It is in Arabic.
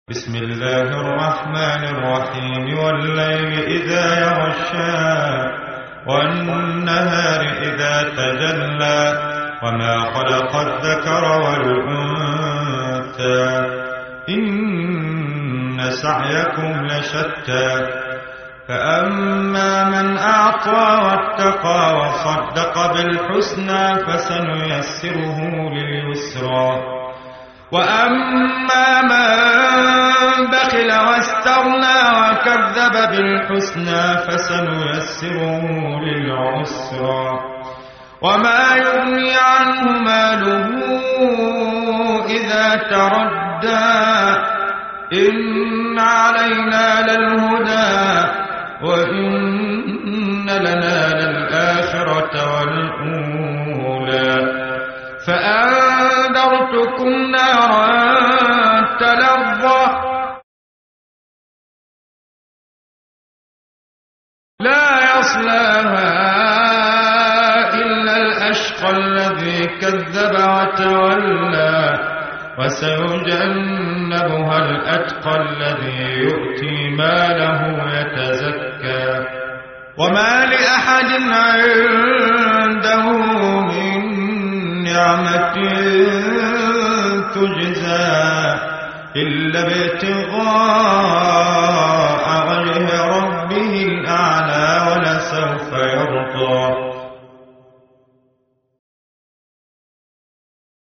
بسم الله الرحمن الرحيم والليل إذا يغشى والنهار إذا تجلى وما خلق الذكر والأنثى إن سعيكم لشتى فأما من أعطى واتقى وصدق بالحسنى فسنيسره لليسرى وأما من بخل واستغنى وكذب بالحسنى فسنيسره للعسرى وما يغني عنه ماله إذا تردى إن علينا للهدى وإن لنا للآخرة والأولى فأنذرتكم نارا تلظى لا يصلاها إلا الأشقى الذي كذب وتولى وسيجنبها الأتقى الذي يؤتي ماله يتزكى وما لأحد عنده من نعمة تجزى إلا ابتغاء وجه ربه الأعلى ولسوف يرضى